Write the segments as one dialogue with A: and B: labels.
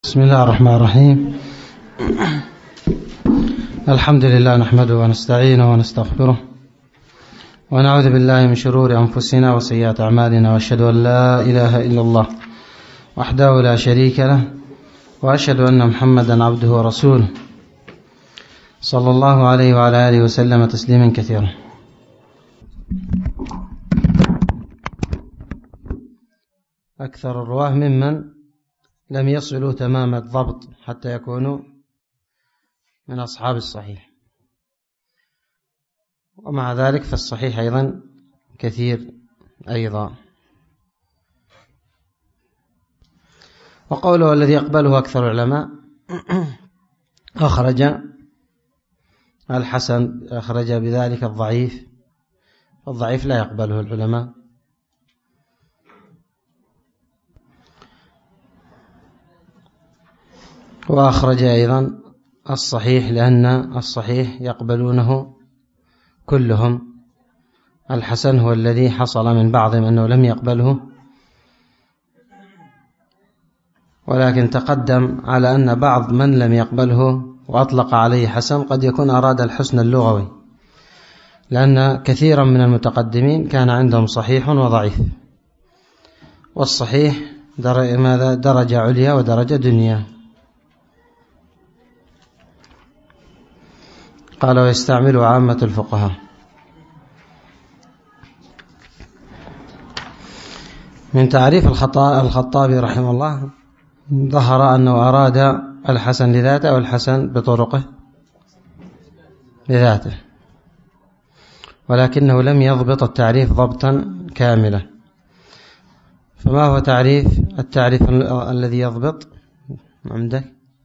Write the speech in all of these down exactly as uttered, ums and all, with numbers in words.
A: بسم الله الرحمن الرحيم. الحمد لله نحمده ونستعينه ونستغفره ونعوذ بالله من شرور أنفسنا وسيئات أعمالنا، وأشهد أن لا إله إلا الله وحده لا شريك له، وأشهد أن محمدا عبده ورسوله صلى الله عليه وعلى آله وسلم تسليما كثيرا. أكثر الرواه ممن لم يصلوا تمام الضبط حتى يكونوا من أصحاب الصحيح، ومع ذلك فالصحيح أيضا كثير أيضا. وقوله الذي يقبله أكثر العلماء أخرج الحسن، أخرج بذلك الضعيف، الضعيف لا يقبله العلماء. وأخرج أيضا الصحيح، لأن الصحيح يقبلونه كلهم. الحسن هو الذي حصل من بعضهم أنه لم يقبله، ولكن تقدم على أن بعض من لم يقبله وأطلق عليه حسن قد يكون أراد الحسن اللغوي، لأن كثيرا من المتقدمين كان عندهم صحيح وضعيف، والصحيح درجة عليا ودرجة دنيا. قال ويستعمل عامة الفقهاء. من تعريف الخطابي رحمه الله ظهر أنه أراد الحسن لذاته والحسن بطرقه لذاته، ولكنه لم يضبط التعريف ضبطا كاملا. فما هو تعريف التعريف الذي يضبط عندك؟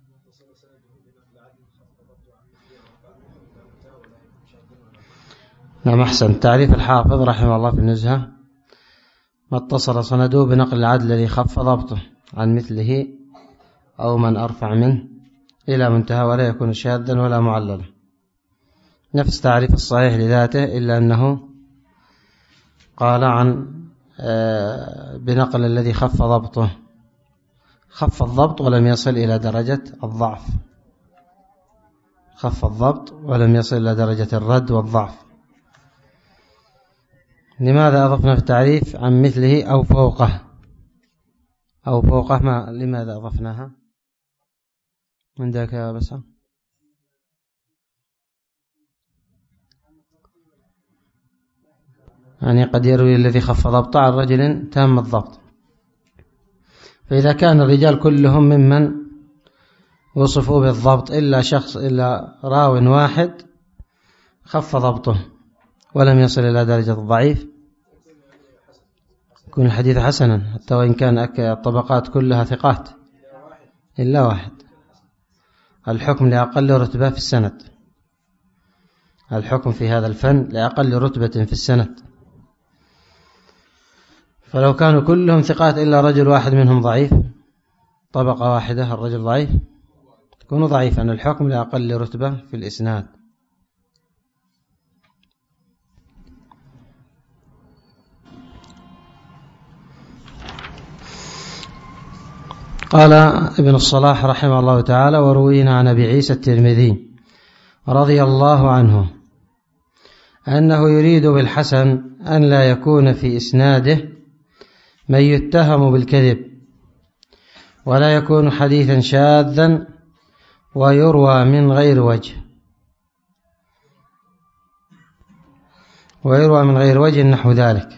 A: نعم، أحسن. تعريف الحافظ رحمه الله في النزهة: ما اتصل سنده بنقل العدل الذي خف ضبطه عن مثله أو من أرفع منه إلى منتهى، ولا يكون شاذا ولا معللا. نفس تعريف الصحيح لذاته، إلا أنه قال عن بنقل الذي خف ضبطه، خف الضبط ولم يصل إلى درجة الضعف، خف الضبط ولم يصل إلى درجة الرد والضعف. لماذا أضفنا في التعريف عن مثله أو فوقه أو فوقه؟ ما لماذا أضفناها من ذاك يا بس؟ يعني قد يروي الذي خف ضبطه عن رجل تام الضبط، فإذا كان الرجال كلهم ممن وصفوا بالضبط إلا شخص إلا راو واحد خف ضبطه ولم يصل إلى درجة الضعيف، يكون الحديث حسنا حتى وإن كان الطبقات كلها ثقات إلا واحد. الحكم لأقل رتبة في السند، الحكم في هذا الفن لأقل رتبة في السند، فلو كانوا كلهم ثقات إلا رجل واحد منهم ضعيف، طبقة واحدة الرجل ضعيف، يكون ضعيفا. الحكم لأقل رتبة في الإسناد. قال ابن الصلاح رحمه الله تعالى: وروينا عن أبي عيسى الترمذي رضي الله عنه أنه يريد بالحسن أن لا يكون في إسناده من يتهم بالكذب، ولا يكون حديثا شاذا ويروى من غير وجه، ويروى من غير وجه نحو ذلك.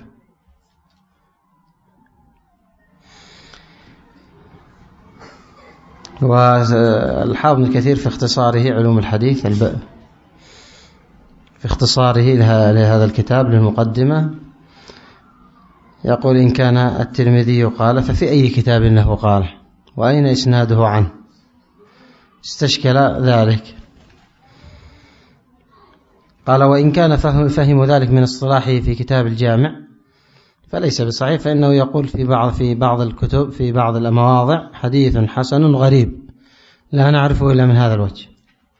A: والحافظ ابن كثير في اختصاره علوم الحديث الب... في اختصاره لهذا الكتاب للمقدمة يقول: إن كان الترمذي قال ففي أي كتاب له قال، وأين إسناده عنه؟ استشكل ذلك. قال: وإن كان فهم, فهم ذلك من اصطلاحه في كتاب الجامع فليس بصحيح، فإنه يقول في بعض في بعض الكتب في بعض المواضع: حديث حسن غريب لا نعرفه إلا من هذا الوجه،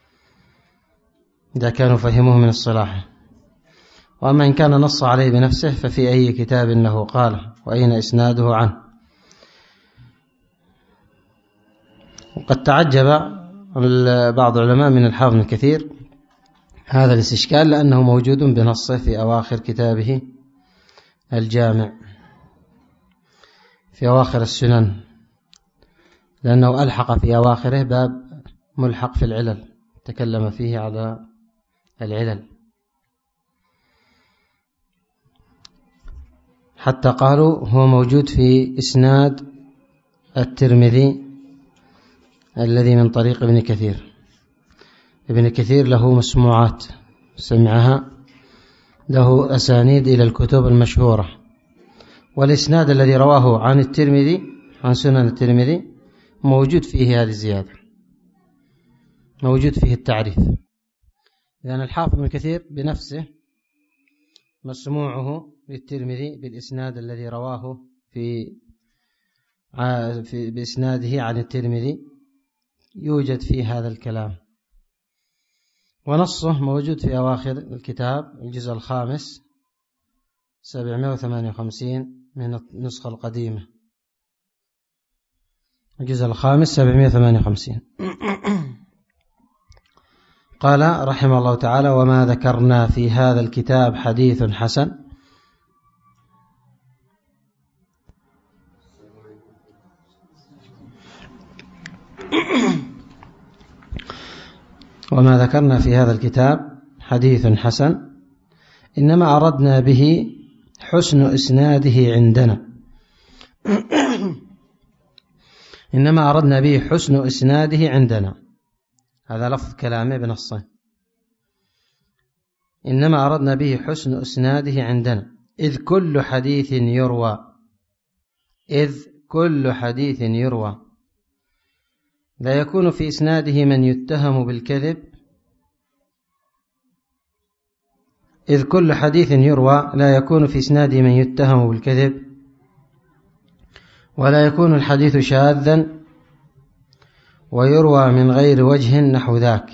A: إذا كانوا فهموه من اصطلاحه. وأما إن كان نص عليه بنفسه ففي أي كتاب له قال، وأين إسناده عنه. وقد تعجب بعض العلماء من الحافظ ابن كثير هذا الاستشكال لأنه موجود بنصه في أواخر كتابه الجامع في أواخر السنن، لأنه ألحق في أواخره باب ملحق في العلل تكلم فيه على العلل، حتى قالوا هو موجود في إسناد الترمذي الذي من طريق ابن كثير. ابن كثير له مسموعات سمعها، له أسانيد إلى الكتب المشهورة، والإسناد الذي رواه عن الترمذي عن سنن الترمذي موجود فيه هذه الزيادة، موجود فيه التعريف، لأن الحافظ ابن كثير بنفسه مسموعه للترمذي بالإسناد الذي رواه في في بإسناده عن الترمذي يوجد فيه هذا الكلام، ونصه موجود في أواخر الكتاب الجزء الخامس سبعمائة وثمانية وخمسين من النسخة القديمة، الجزء الخامس سبعمائة وثمانية وخمسين. قال رحمه الله تعالى: وما ذكرنا في هذا الكتاب حديث حسن. وما ذكرنا في هذا الكتاب حديث حسن إنما أردنا به حسن إسناده عندنا إنما أردنا به حسن إسناده عندنا، هذا لفظ كلامه بنصه، إنما أردنا به حسن إسناده عندنا، إذ كل حديث يروى إذ كل حديث يروى لا يكون في إسناده من يتهم بالكذب إذ كل حديث يروى لا يكون في إسناده من يتهم بالكذب، ولا يكون الحديث شاذا ويروى من غير وجه نحو ذاك.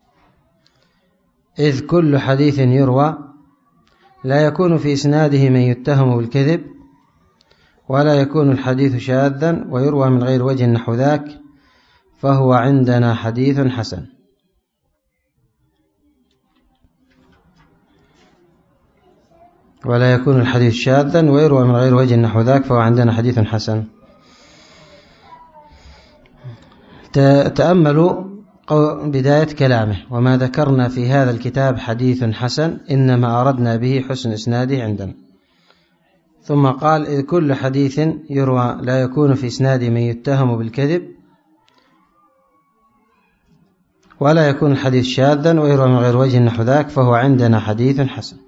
A: إذ كل حديث يروى لا يكون في إسناده من يتهم بالكذب، ولا يكون الحديث شاذا ويروى من غير وجه نحو ذاك، فهو عندنا حديث حسن. ولا يكون الحديث شاذا ويروى من غير وجه نحو ذاك فهو عندنا حديث حسن. تأملوا بداية كلامه: وما ذكرنا في هذا الكتاب حديث حسن إنما أردنا به حسن إسناده عندنا. ثم قال: إذ كل حديث يروى لا يكون في إسناده من يتهم بالكذب، ولا يكون الحديث شاذا ويروى من غير وجه نحو ذاك فهو عندنا حديث حسن.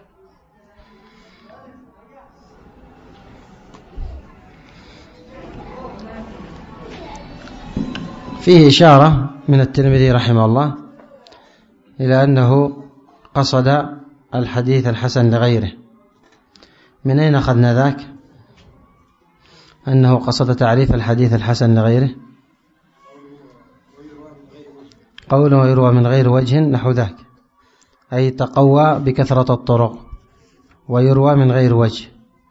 A: فيه إشارة من الترمذي رحمه الله إلى أنه قصد الحديث الحسن لغيره. من أين أخذنا ذاك؟ أنه قصد تعريف الحديث الحسن لغيره، قوله ويروى من غير وجه نحو ذاك، أي تقوى بكثرة الطرق ويروى من غير وجه،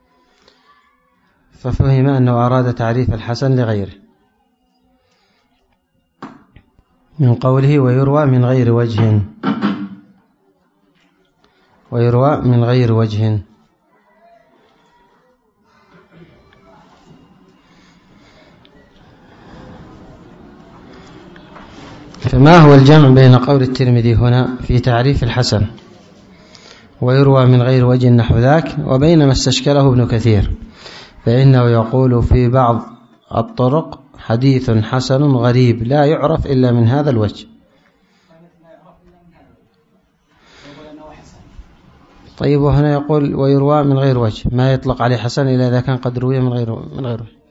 A: ففهم أنه أراد تعريف الحسن لغيره من قوله ويروى من غير وجه، ويروى من غير وجه. فما هو الجمع بين قول الترمذي هنا في تعريف الحسن ويروى من غير وجه نحو ذاك وبين ما استشكله ابن كثير؟ فإنه يقول في بعض الطرق حديث حسن غريب لا يعرف إلا من هذا الوجه. طيب، وهنا يقول ويروى من غير وجه، ما يطلق عليه حسن إلا إذا كان قد روي من غير من غير وجه.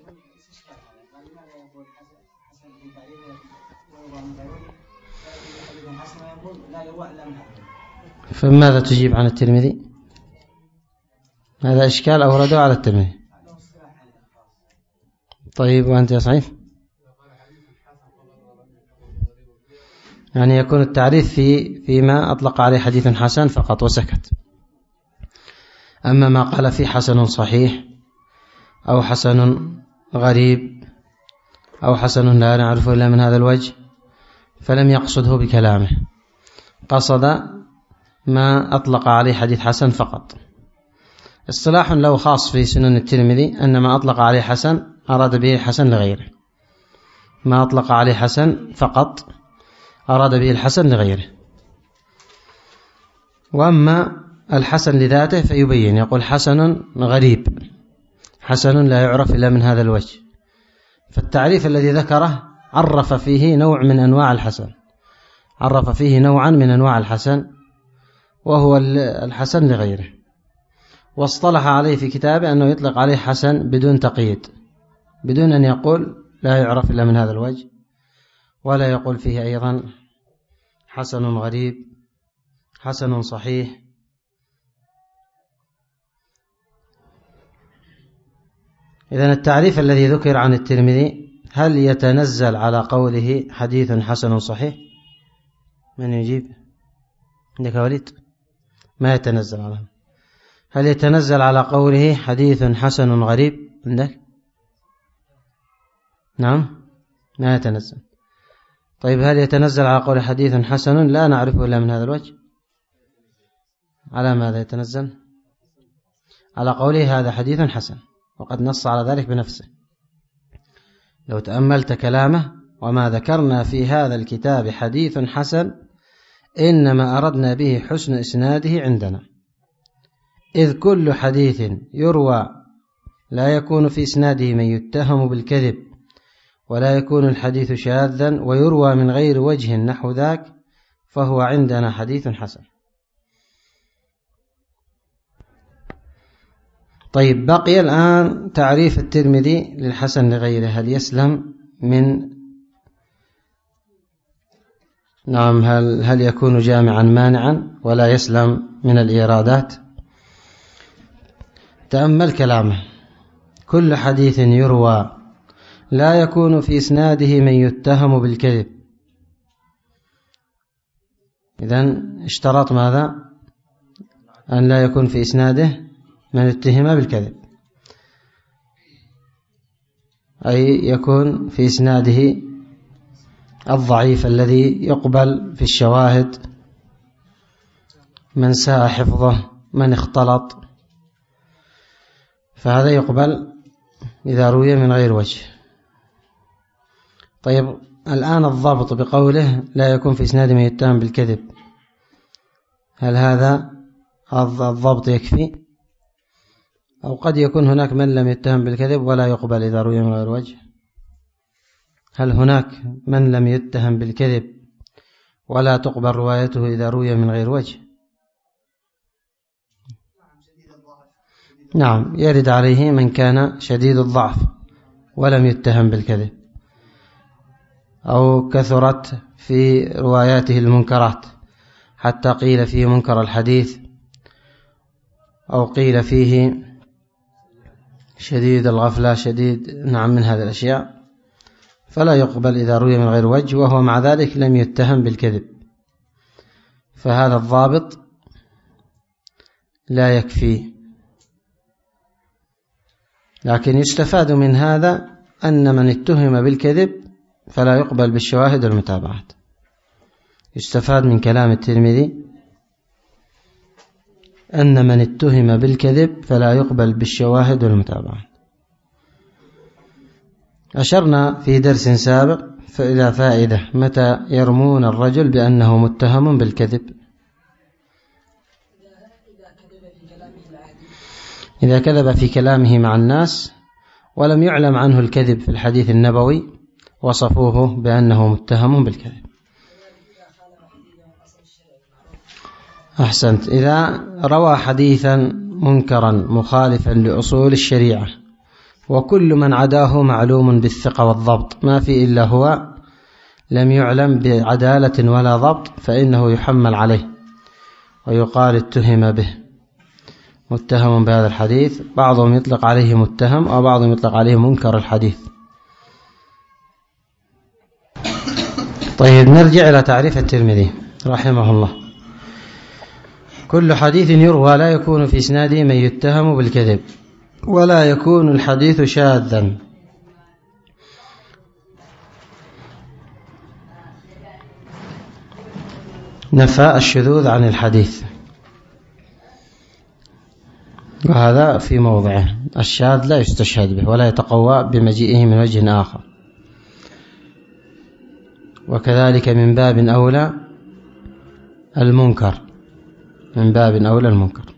A: فماذا تجيب عن الترمذي؟ هذا إشكال أورده على الترمذي. طيب، وأنت يا سعيد؟ يعني يكون التعريف في فيما أطلق عليه حديث حسن فقط وسكت، أما ما قال فيه حسن صحيح أو حسن غريب أو حسن لا نعرفه إلا من هذا الوجه، فلم يقصده بكلامه، قصد ما أطلق عليه حديث حسن فقط. اصطلاح له خاص في سنن الترمذي أن ما أطلق عليه حسن أراد به الحسن لغيره، ما أطلق عليه حسن فقط أراد به الحسن لغيره. وأما الحسن لذاته فيبين، يقول حسن غريب، حسن لا يعرف إلا من هذا الوجه. فالتعريف الذي ذكره عرف فيه نوع من أنواع الحسن، عرف فيه نوعا من أنواع الحسن وهو الحسن لغيره، واصطلح عليه في كتابه أنه يطلق عليه حسن بدون تقييد، بدون أن يقول لا يعرف إلا من هذا الوجه، ولا يقول فيه أيضا حسن غريب، حسن صحيح. إذن التعريف الذي ذكر عن الترمذي هل يتنزل على قوله حديث حسن صحيح؟ من يجيب؟ عندك وليد؟ ما يتنزل على، هل يتنزل على قوله حديث حسن غريب؟ عندك؟ نعم ما يتنزل. طيب هل يتنزل على قول حديث حسن لا نعرفه إلا من هذا الوجه؟ على ماذا يتنزل؟ على قوله هذا حديث حسن، وقد نص على ذلك بنفسه. لو تأملت كلامه: وما ذكرنا في هذا الكتاب حديث حسن إنما أردنا به حسن إسناده عندنا، إذ كل حديث يروى لا يكون في إسناده من يتهم بالكذب، ولا يكون الحديث شاذا ويروى من غير وجه نحو ذاك، فهو عندنا حديث حسن. طيب بقي الآن تعريف الترمذي للحسن لغيره، هل يسلم من نعم هل, هل يكون جامعا مانعا ولا يسلم من الإيرادات؟ تأمل كلامه: كل حديث يروى لا يكون في إسناده من يتهم بالكذب. إذن اشترط ماذا؟ أن لا يكون في إسناده من يتهم بالكذب، أي يكون في إسناده الضعيف الذي يقبل في الشواهد، من ساء حفظه، من اختلط، فهذا يقبل إذا روي من غير وجه. طيب الآن الضابط بقوله لا يكون في إسناده من يتهم بالكذب، هل هذا الضابط يكفي؟ أو قد يكون هناك من لم يتهم بالكذب ولا يقبل إذا روي من غير وجه؟ هل هناك من لم يتهم بالكذب ولا تقبل روايته إذا روي من غير وجه؟ نعم، يرد عليه من كان شديد الضعف ولم يتهم بالكذب، أو كثرت في رواياته المنكرات حتى قيل فيه منكر الحديث، أو قيل فيه شديد الغفلة، شديد نعم من هذه الأشياء، فلا يقبل إذا روي من غير وجه وهو مع ذلك لم يتهم بالكذب، فهذا الضابط لا يكفي. لكن يستفاد من هذا أن من اتهم بالكذب فلا يقبل بالشواهد والمتابعات. يستفاد من كلام الترمذي أن من اتهم بالكذب فلا يقبل بالشواهد والمتابعات. أشرنا في درس سابق إلى فائدة: متى يرمون الرجل بأنه متهم بالكذب؟ إذا كذب في كلامه مع الناس ولم يعلم عنه الكذب في الحديث النبوي وصفوه بأنه متهم بالكذب. أحسنت. إذا روى حديثا منكرا مخالفا لأصول الشريعة وكل من عداه معلوم بالثقة والضبط، ما في إلا هو لم يعلم بعدالة ولا ضبط، فإنه يحمل عليه ويقال اتهم به، متهم بهذا الحديث. بعضهم يطلق عليه متهم وبعضهم يطلق عليه منكر الحديث. طيب نرجع إلى تعريف الترمذي رحمه الله: كل حديث يروى لا يكون في إسناده من يتهم بالكذب، ولا يكون الحديث شاذا نفى الشذوذ عن الحديث، وهذا في موضعه. الشاذ لا يستشهد به ولا يتقوى بمجيئه من وجه آخر، وكذلك من باب أولى المنكر، من باب أولى المنكر.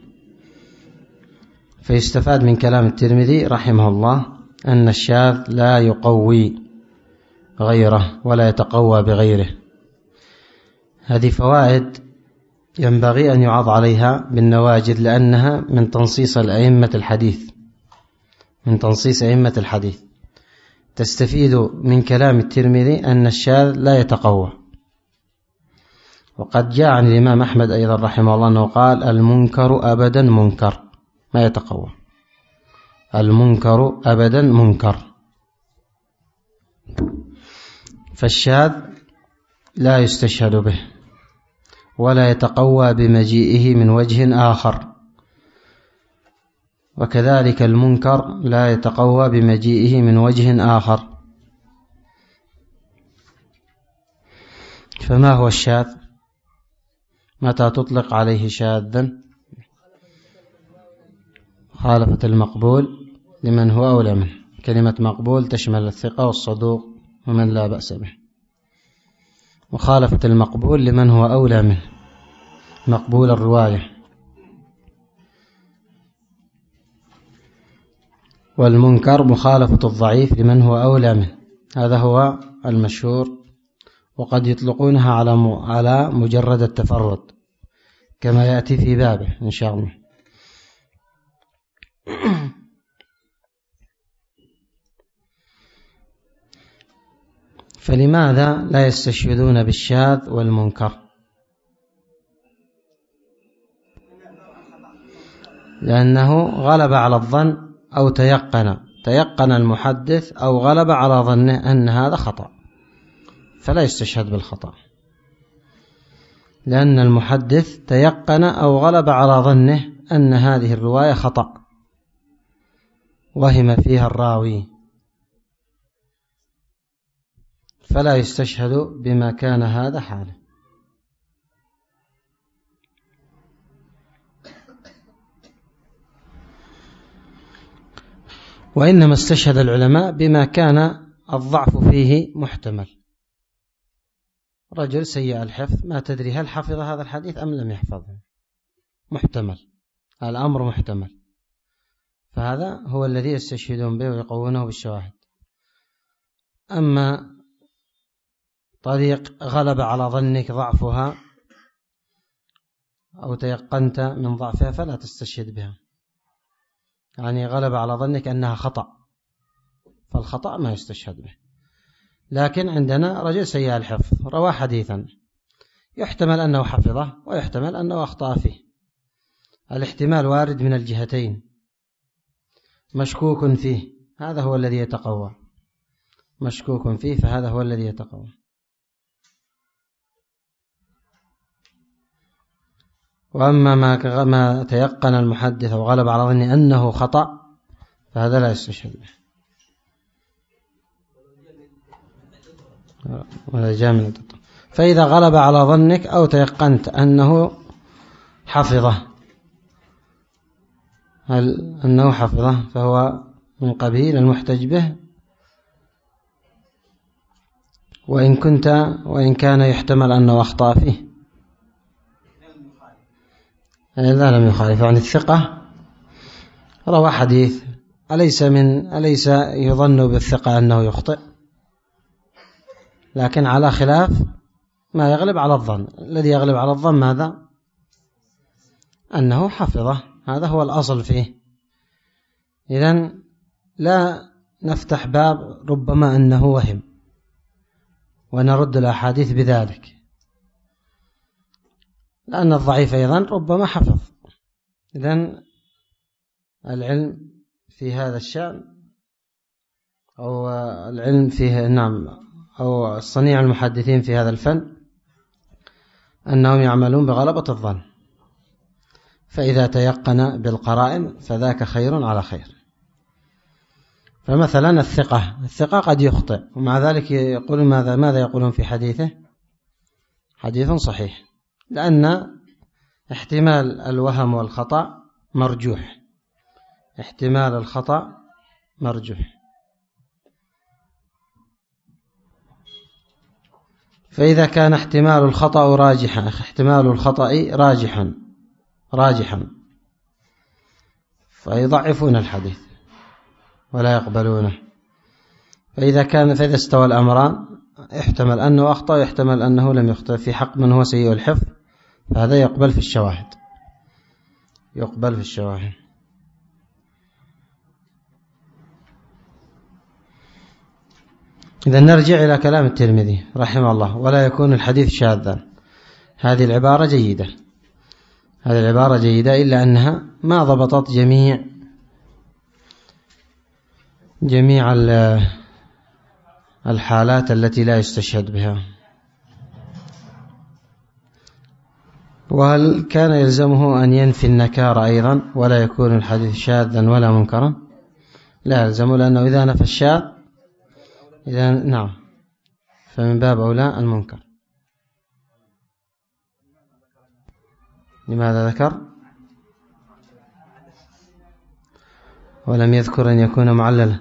A: فيستفاد من كلام الترمذي رحمه الله أن الشاذ لا يقوي غيره ولا يتقوى بغيره. هذه فوائد ينبغي أن يعض عليها بالنواجذ، لأنها من تنصيص الأئمة الحديث، من تنصيص أئمة الحديث. تستفيد من كلام الترمذي أن الشاذ لا يتقوى. وقد جاء عن الإمام أحمد أيضا رحمه الله أنه قال المنكر أبدا منكر، ما يتقوى، المنكر أبدا منكر. فالشاذ لا يستشهد به ولا يتقوى بمجيئه من وجه آخر، وكذلك المنكر لا يتقوى بمجيئه من وجه آخر. فما هو الشاذ؟ متى تطلق عليه شاذا؟ مخالفة المقبول لمن هو أولى منه. كلمة مقبول تشمل الثقة والصدوق ومن لا بأس به. مخالفة المقبول لمن هو أولى منه، مقبول الرواية. والمنكر مخالفة الضعيف لمن هو أولى منه، هذا هو المشهور. وقد يطلقونها على على مجرد التفرد كما يأتي في بابه إن شاء الله. فلماذا لا يستشهدون بالشاذ والمنكر؟ لأنه غلب على الظن أو تيقن تيقن المحدث أو غلب على ظنه أن هذا خطأ، فلا يستشهد بالخطأ، لأن المحدث تيقن أو غلب على ظنه أن هذه الرواية خطأ وهم فيها الراوي، فلا يستشهد بما كان هذا حاله. وإنما استشهد العلماء بما كان الضعف فيه محتمل. رجل سيء الحفظ، ما تدري هل حفظ هذا الحديث أم لم يحفظه، محتمل، الأمر محتمل، فهذا هو الذي يستشهدون به ويقوونه بالشواهد. أما طريق غلب على ظنك ضعفها أو تيقنت من ضعفها فلا تستشهد بها، يعني غلب على ظنك أنها خطأ، فالخطأ ما يستشهد به. لكن عندنا رجل سيء الحفظ روى حديثا يحتمل أنه حفظه ويحتمل أنه أخطأ فيه، الاحتمال وارد من الجهتين، مشكوك فيه، هذا هو الذي يتقوى، مشكوك فيه فهذا هو الذي يتقوى. وأما ما ما تيقن المحدث وغلب على ظنه أنه خطأ فهذا لا يستشهد به ولا جامل. فإذا غلب على ظنك أو تيقنت أنه حفظه هل أنه حفظه فهو من قبيل المحتج به، وإن كنت وإن كان يحتمل أنه أخطأ فيه لا لم يخالف. يعني الثقة روى حديث أليس من أليس يظن بالثقة أنه يخطئ، لكن على خلاف ما يغلب على الظن. الذي يغلب على الظن ماذا؟ أنه حفظه، هذا هو الأصل فيه. إذن لا نفتح باب ربما أنه وهم ونرد الأحاديث بذلك، لأن الضعيف أيضا ربما حفظ. إذن العلم في هذا الشأن أو العلم فيه نعم أو صنيع المحدثين في هذا الفن أنهم يعملون بغلبة الظن، فإذا تيقن بالقرائن فذاك خير على خير. فمثلا الثقة الثقة قد يخطئ ومع ذلك يقول ماذا ماذا يقولون في حديثه؟ حديث صحيح. لأن احتمال الوهم والخطأ مرجوح، احتمال الخطأ مرجوح. فإذا كان احتمال الخطأ راجحا احتمال الخطأ راجحا راجحا فيضعفون الحديث ولا يقبلونه. فإذا كان فإذا استوى الأمران احتمل أنه أخطأ ويحتمل أنه لم يخطئ في حق من هو سيء الحفظ، فهذا يقبل في الشواهد يقبل في الشواهد. إذا نرجع إلى كلام الترمذي رحمه الله: ولا يكون الحديث شاذا. هذه العبارة جيدة هذه العبارة جيدة إلا أنها ما ضبطت جميع جميع الحالات التي لا يستشهد بها. وهل كان يلزمه أن ينفي النكار أيضا ولا يكون الحديث شاذا ولا منكرا؟ لا يلزمه، لأنه إذا نفى الشاذ إذا نعم فمن باب أولى المنكر. لماذا ذكر ولم يذكر أن يكون معللا؟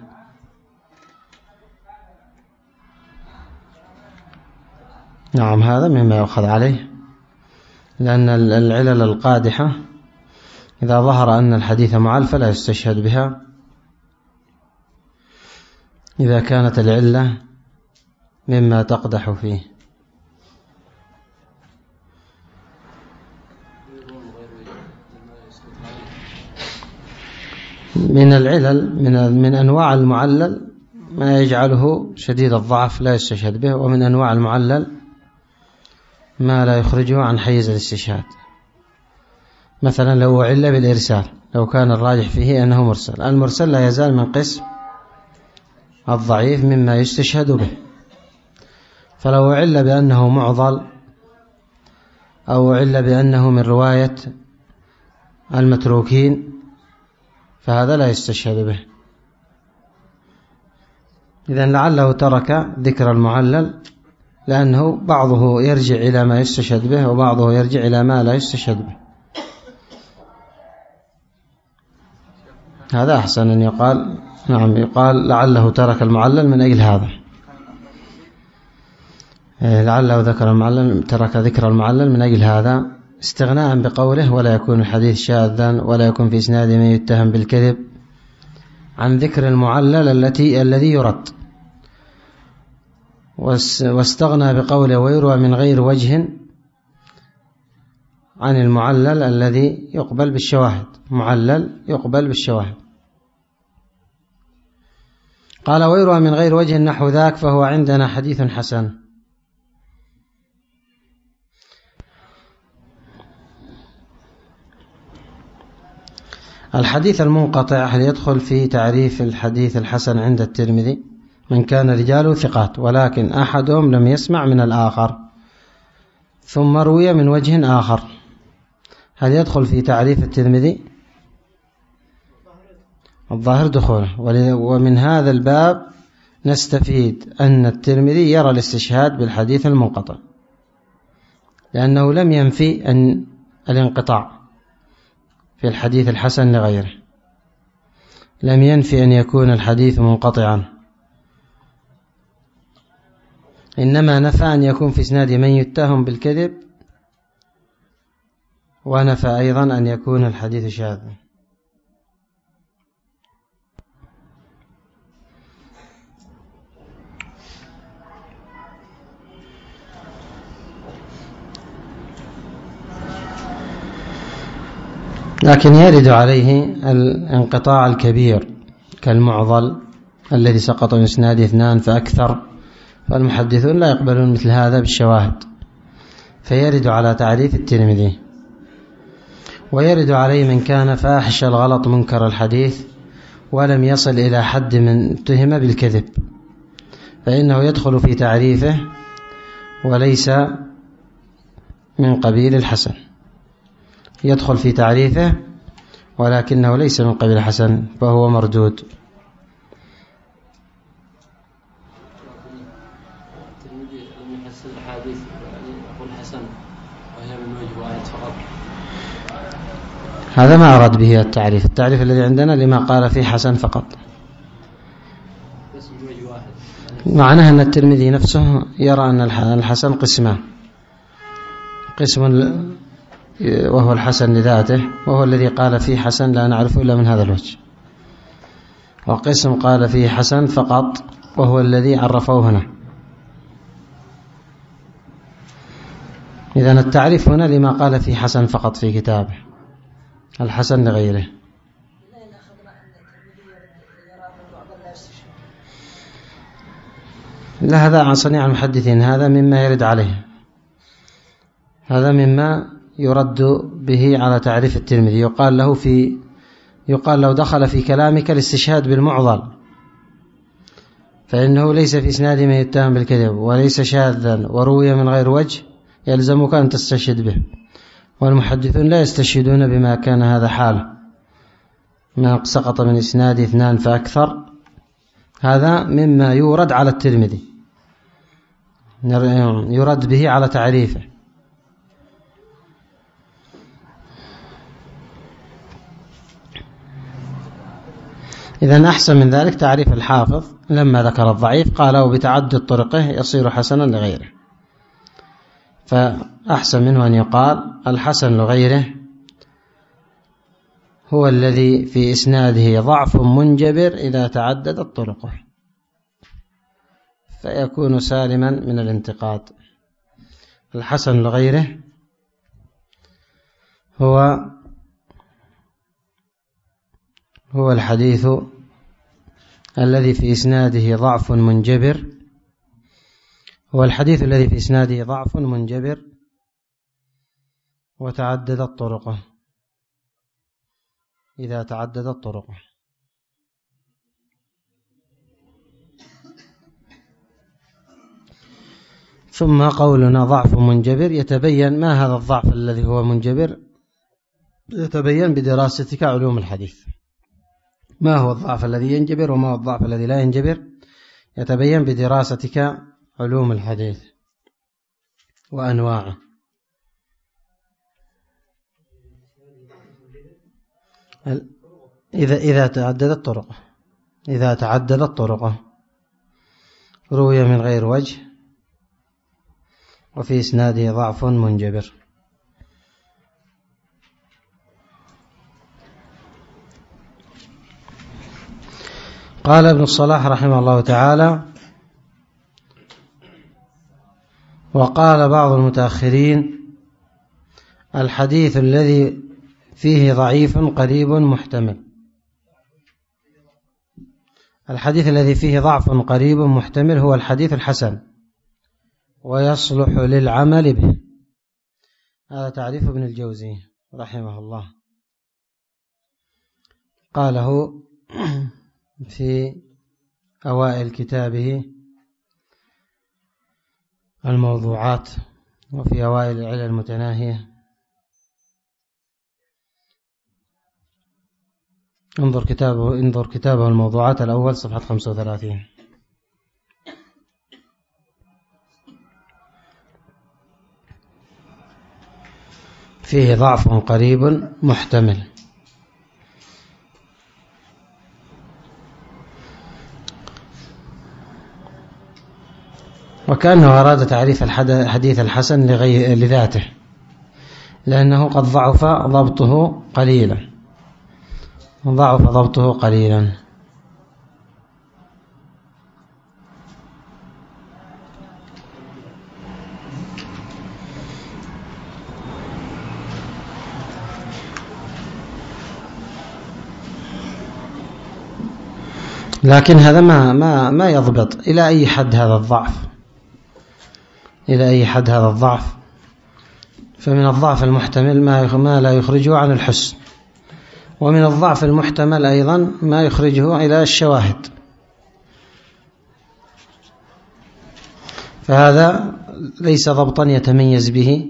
A: نعم هذا مما يؤخذ عليه، لأن العلل القادحة إذا ظهر أن الحديث معل فلا يستشهد بها إذا كانت العلة مما تقدح فيه. من العلل من من أنواع المعلل ما يجعله شديد الضعف لا يستشهد به، ومن أنواع المعلل ما لا يخرجه عن حيز الاستشهاد. مثلا لو عل بالإرسال، لو كان الراجح فيه أنه مرسل، المرسل لا يزال من قسم الضعيف مما يستشهد به. فلو عل بأنه معضل أو عل بأنه من رواية المتروكين فهذا لا يستشهد به. إذن لعله ترك ذكر المعلل لأنه بعضه يرجع إلى ما يستشهد به وبعضه يرجع إلى ما لا يستشهد به. هذا أحسن أن يقال نعم يقال لعله ترك المعلل من أجل هذا، لعله ذكر المعلل ترك ذكر المعلل من أجل هذا، استغناء بقوله ولا يكون الحديث شاذا ولا يكون في إسناد من يتهم بالكذب، عن ذكر المعلل التي الذي يرد، واستغنى بقوله ويروى من غير وجه عن المعلل الذي يقبل بالشواهد. معلل يقبل بالشواهد. قال ويروى من غير وجه نحو ذاك فهو عندنا حديث حسن. الحديث المنقطع هل يدخل في تعريف الحديث الحسن عند الترمذي؟ من كان رجاله ثقات ولكن أحدهم لم يسمع من الآخر ثم روي من وجه آخر، هل يدخل في تعريف الترمذي؟ الظاهر دخوله. ومن هذا الباب نستفيد أن الترمذي يرى الاستشهاد بالحديث المنقطع، لأنه لم ينفي أن الانقطاع في الحديث الحسن لغيره، لم ينفي أن يكون الحديث منقطعا، إنما نفى أن يكون في إسناد من يتهم بالكذب، ونفى أيضا أن يكون الحديث شاذا. لكن يرد عليه الانقطاع الكبير كالمعضل الذي سقط من إسناده اثنان فأكثر، فالمحدثون لا يقبلون مثل هذا بالشواهد، فيرد على تعريف الترمذي. ويرد عليه من كان فاحش الغلط منكر الحديث ولم يصل إلى حد من اتهم بالكذب، فإنه يدخل في تعريفه وليس من قبيل الحسن، يدخل في تعريفه ولكنه ليس من قبيل الحسن فهو مردود. وهي من وجه واحد فقط. هذا ما أراد به التعريف. التعريف الذي عندنا لما قال فيه حسن فقط. معناه أن الترمذي نفسه يرى أن الحسن قسمان: قسم وهو الحسن لذاته وهو الذي قال فيه حسن لا نعرفه إلا من هذا الوجه، وقسم قال فيه حسن فقط وهو الذي عرفوه هنا. إذن التعريف هنا لما قال فيه حسن فقط في كتابه، الحسن لغيره. لا، هذا عن صنيع المحدثين، هذا مما يرد عليه، هذا مما يرد به على تعريف الترمذي. يقال له في يقال لو دخل في كلامك الاستشهاد بالمعضل فإنه ليس في إسناد من يتهم بالكذب وليس شاذا وروي من غير وجه يلزمك أن تستشهد به، والمحدثون لا يستشهدون بما كان هذا حاله، ما سقط من إسناد اثنان فأكثر. هذا مما يورد على الترمذي، يرد به على تعريفه. إذن أحسن من ذلك تعريف الحافظ لما ذكر الضعيف قال وبتعدد طرقه يصير حسنا لغيره، فأحسن منه أن يقال الحسن لغيره هو الذي في إسناده ضعف منجبر إذا تعددت طرقه، فيكون سالما من الانتقاد. الحسن لغيره هو هو الحديث الذي في إسناده ضعف منجبر هو الحديث الذي في إسناده ضعف منجبر وتعددت طرقه، إذا تعددت طرقه. ثم قولنا ضعف منجبر يتبين ما هذا الضعف الذي هو منجبر، يتبين بدراستك علوم الحديث. ما هو الضعف الذي ينجبر وما هو الضعف الذي لا ينجبر يتبين بدراستك علوم الحديث وأنواعه. إذا إذا تعددت طرقه إذا تعددت طرقه روي من غير وجه وفي إسناده ضعف منجبر. قال ابن الصلاح رحمه الله تعالى: وقال بعض المتأخرين الحديث الذي فيه ضعيف قريب محتمل. الحديث الذي فيه ضعف قريب محتمل هو الحديث الحسن ويصلح للعمل به. هذا تعريف ابن الجوزي رحمه الله، قاله في أوائل كتابه الموضوعات وفي أوائل العلل المتناهية. انظر كتابه انظر كتابه الموضوعات الأول صفحة خمسة وثلاثين. فيه ضعف قريب محتمل. وكأنه أراد تعريف الحديث الحسن لذاته، لأنه قد ضعف ضبطه قليلا ضعف ضبطه قليلا لكن هذا ما ما ما يضبط إلى أي حد هذا الضعف إلى أي حد هذا الضعف. فمن الضعف المحتمل ما لا يخرجه عن الحسن، ومن الضعف المحتمل أيضا ما يخرجه إلى الشواهد. فهذا ليس ضبطا يتميز به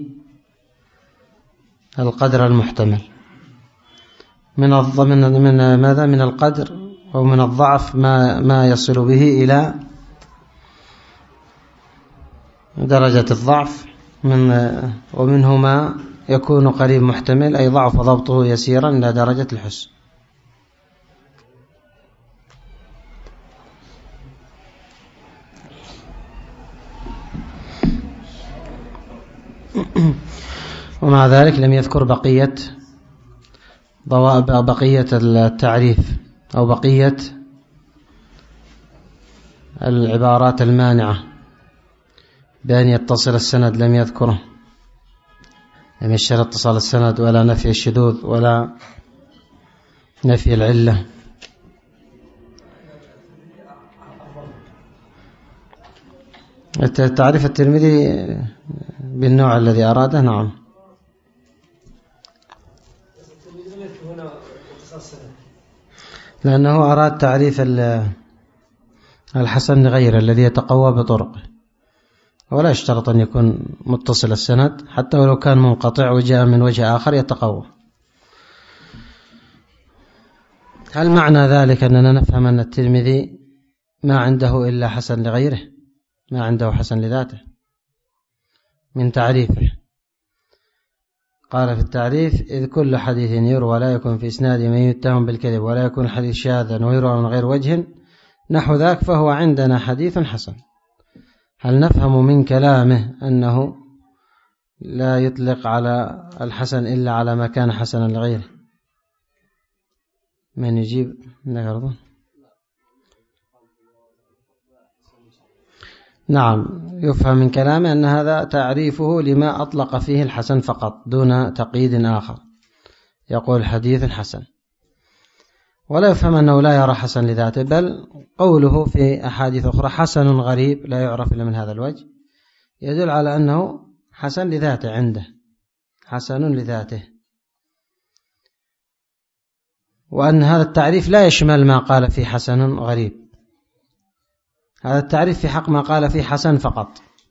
A: القدر المحتمل من من من ماذا من القدر أو من الضعف ما ما يصل به إلى درجة الضعف من ومنه ما يكون قريب محتمل أي ضعف ضبطه يسيرا إلى درجة الحسن. ومع ذلك لم يذكر بقية بقية التعريف أو بقية العبارات المانعة بأن يتصل السند، لم يذكره، لم يشترط اتصال السند ولا نفي الشذوذ ولا نفي العلة. تعريف الترمذي بالنوع الذي أراده. نعم. لأنه أراد تعريف الحسن لغيره الذي يتقوى بطرقه، ولا يشترط أن يكون متصل السند، حتى ولو كان منقطع وجاء من وجه آخر يتقوى. هل معنى ذلك أننا نفهم أن الترمذي ما عنده إلا حسن لغيره، ما عنده حسن لذاته؟ من تعريفه قال في التعريف: إذ كل حديث يروى لا يكون في إسناد من يتهم بالكذب ولا يكون حديث شاذا ويروى من غير وجه نحو ذاك فهو عندنا حديث حسن. هل نفهم من كلامه أنه لا يطلق على الحسن إلا على ما كان حسنا لغيره؟ من يجيب نقرضه؟ نعم، يفهم من كلامه أن هذا تعريفه لما أطلق فيه الحسن فقط دون تقييد آخر، يقول حديث حسن، ولا يفهم أنه لا يرى حسن لذاته، بل قوله في أحاديث أخرى حسن غريب لا يعرف إلا من هذا الوجه يدل على أنه حسن لذاته، عنده حسن لذاته، وأن هذا التعريف لا يشمل ما قال فيه حسن غريب. هذا التعريف في حق ما قال فيه حسن فقط.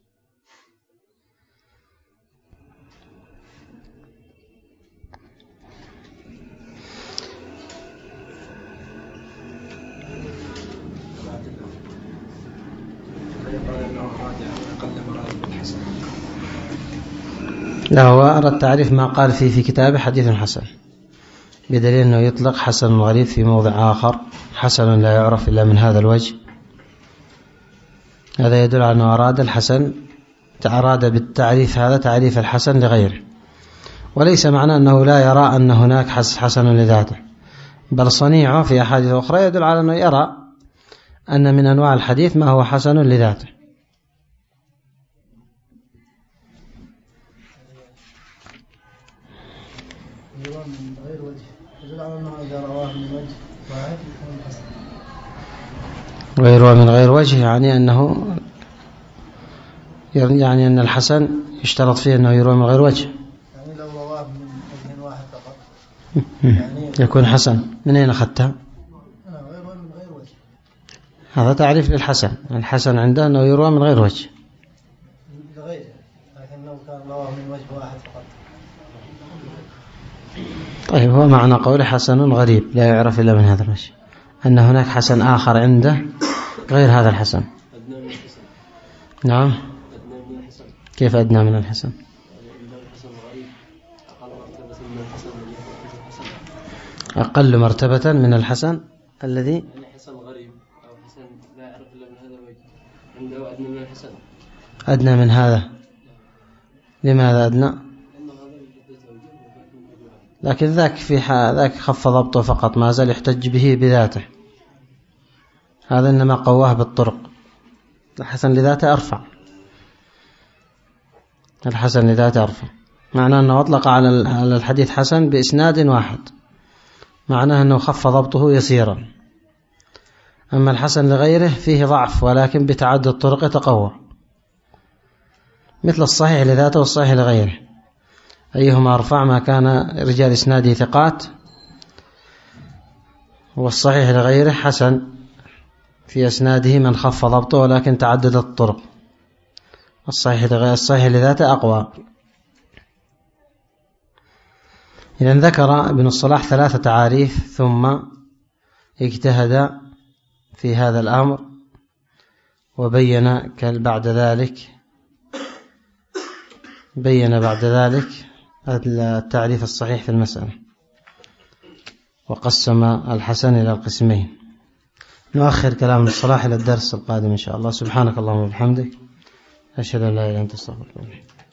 A: لا، هو أرى التعريف ما قال فيه في كتابه حديث حسن، بدليل أنه يطلق حسن غريب في موضع آخر حسن لا يعرف إلا من هذا الوجه. هذا يدل على أنه أراد الحسن، أراد بالتعريف هذا تعريف الحسن لغيره، وليس معنى أنه لا يرى أن هناك حسن لذاته، بل صنيعه في أحاديث أخرى يدل على أنه يرى أن من أنواع الحديث ما هو حسن لذاته. ويروى من غير وجه يعني أنه يعني أن الحسن يشترط فيه أنه يروى من غير وجه،
B: يعني لو رواه من وجه واحد فقط
A: يعني يكون حسن. من أين أخذتها؟
B: ويروى من غير وجه.
A: هذا تعريف للحسن، الحسن عنده أنه يروى من غير وجه
B: لغيره، لكن لو كان رواه من وجه واحد فقط.
A: طيب، هو معنى قوله حسن غريب لا يعرف إلا من هذا الوجه أن هناك حسن آخر عنده غير هذا الحسن.
B: أدنى من الحسن.
A: نعم.
B: أدنى من الحسن.
A: كيف أدنى من الحسن؟ أقل مرتبة من الحسن الذي
B: يعني حسن غريب أو حسن لا يعرف إلا من هذا الوجه عنده أدنى من الحسن.
A: أدنى من هذا. لماذا أدنى؟ لكن ذاك في ذاك خف ضبطه فقط، ما زال يحتج به بذاته، هذا إنما قواه بالطرق. الحسن لذاته أرفع، الحسن لذاته أرفع، معناه أنه أطلق على الحديث حسن بإسناد واحد، معناه أنه خف ضبطه يسيرا. أما الحسن لغيره فيه ضعف ولكن بتعدد الطرق يتقوى، مثل الصحيح لذاته والصحيح لغيره، أيهما أرفع؟ ما كان رجال إسناده ثقات، والصحيح لغيره حسن في إسناده من خف ضبطه ولكن تعددت الطرق، الصحيح لغيره الصحيح لذاته أقوى. إذن ذكر ابن الصلاح ثلاثة تعاريف ثم اجتهد في هذا الأمر وبين بعد ذلك بين بعد ذلك التعريف الصحيح في المسألة وقسم الحسن إلى القسمين. نؤخر كلام الصلاح إلى الدرس القادم إن شاء الله. سبحانك اللهم وبحمدك، أشهد أن لا إله إلا أنت، أستغفرك.